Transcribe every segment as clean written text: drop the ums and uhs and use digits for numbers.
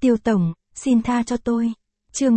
Tiêu tổng, xin tha cho tôi. Chương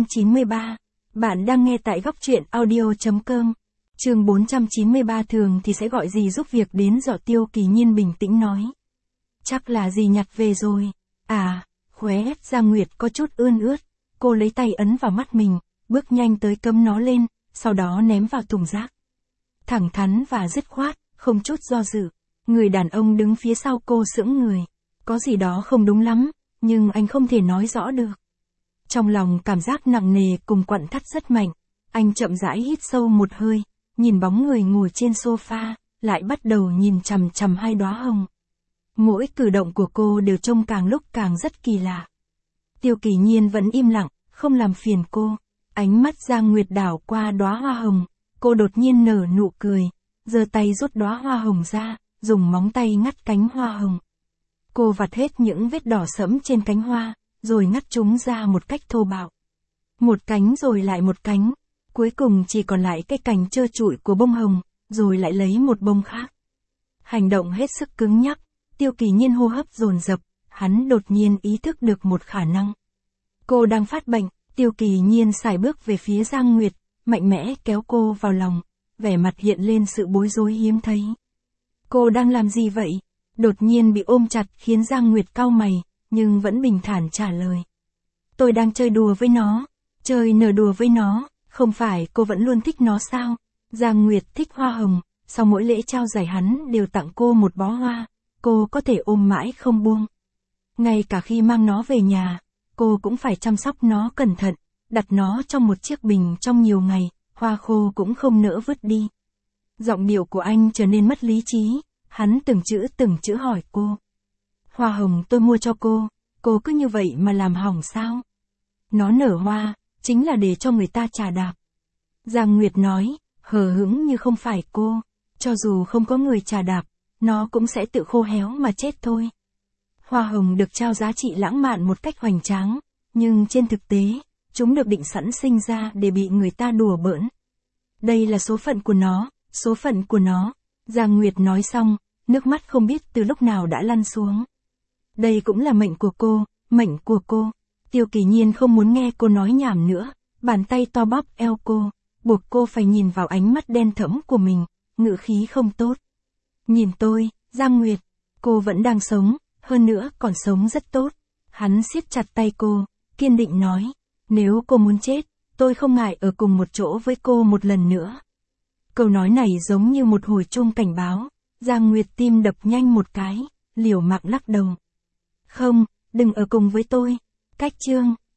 493. Bạn đang nghe tại góc truyện audio.com. Chương 493 thường thì sẽ gọi dì giúp việc đến dọ Tiêu Kỳ Nhiên bình tĩnh nói. Chắc là dì nhặt về rồi. À, khóe Giang Nguyệt có chút ươn ướt. Cô lấy tay ấn vào mắt mình, bước nhanh tới cấm nó lên, sau đó ném vào thùng rác. Thẳng thắn và dứt khoát, không chút do dự. Người đàn ông đứng phía sau cô sững người. Có gì đó không đúng lắm, nhưng anh không thể nói rõ được. Trong lòng cảm giác nặng nề cùng quặn thắt rất mạnh. Anh chậm rãi hít sâu một hơi, nhìn bóng người ngồi trên sofa, lại bắt đầu nhìn chằm chằm hai đóa hồng. Mỗi cử động của cô đều trông càng lúc càng rất kỳ lạ. Tiêu Kỳ Nhiên vẫn im lặng, không làm phiền cô. Ánh mắt Giang Nguyệt đảo qua đóa hoa hồng, cô đột nhiên nở nụ cười, giơ tay rút đóa hoa hồng ra, dùng móng tay ngắt cánh hoa hồng. Cô vặt hết những vết đỏ sẫm trên cánh hoa, rồi ngắt chúng ra một cách thô bạo. Một cánh rồi lại một cánh, cuối cùng chỉ còn lại cái cành trơ trụi của bông hồng, rồi lại lấy một bông khác. Hành động hết sức cứng nhắc, Tiêu Kỳ Nhiên hô hấp dồn dập, hắn đột nhiên ý thức được một khả năng. Cô đang phát bệnh. Tiêu Kỳ Nhiên sải bước về phía Giang Nguyệt, mạnh mẽ kéo cô vào lòng, vẻ mặt hiện lên sự bối rối hiếm thấy. Cô đang làm gì vậy? Đột nhiên bị ôm chặt khiến Giang Nguyệt cau mày, nhưng vẫn bình thản trả lời. Tôi đang chơi đùa với nó, chơi nở đùa với nó, không phải cô vẫn luôn thích nó sao? Giang Nguyệt thích hoa hồng, sau mỗi lễ trao giải hắn đều tặng cô một bó hoa, cô có thể ôm mãi không buông. Ngay cả khi mang nó về nhà, cô cũng phải chăm sóc nó cẩn thận, đặt nó trong một chiếc bình trong nhiều ngày, hoa khô cũng không nỡ vứt đi. Giọng điệu của anh trở nên mất lý trí, hắn từng chữ hỏi cô. Hoa hồng tôi mua cho cô cứ như vậy mà làm hỏng sao? Nó nở hoa, chính là để cho người ta chà đạp. Giang Nguyệt nói, hờ hững như không phải cô, cho dù không có người chà đạp, nó cũng sẽ tự khô héo mà chết thôi. Hoa hồng được trao giá trị lãng mạn một cách hoành tráng, nhưng trên thực tế, chúng được định sẵn sinh ra để bị người ta đùa bỡn. Đây là số phận của nó, số phận của nó. Giang Nguyệt nói xong, nước mắt không biết từ lúc nào đã lăn xuống. Đây cũng là mệnh của cô, mệnh của cô. Tiêu Kỳ Nhiên không muốn nghe cô nói nhảm nữa, bàn tay to bóp eo cô, buộc cô phải nhìn vào ánh mắt đen thẫm của mình, ngữ khí không tốt. Nhìn tôi, Giang Nguyệt, cô vẫn đang sống. Hơn nữa còn sống rất tốt. Hắn siết chặt tay cô, kiên định nói, nếu cô muốn chết, tôi không ngại ở cùng một chỗ với cô một lần nữa. Câu nói này giống như một hồi chuông cảnh báo. Giang Nguyệt tim đập nhanh một cái, liều mạng lắc đầu. Không, đừng ở cùng với tôi. Cách chương.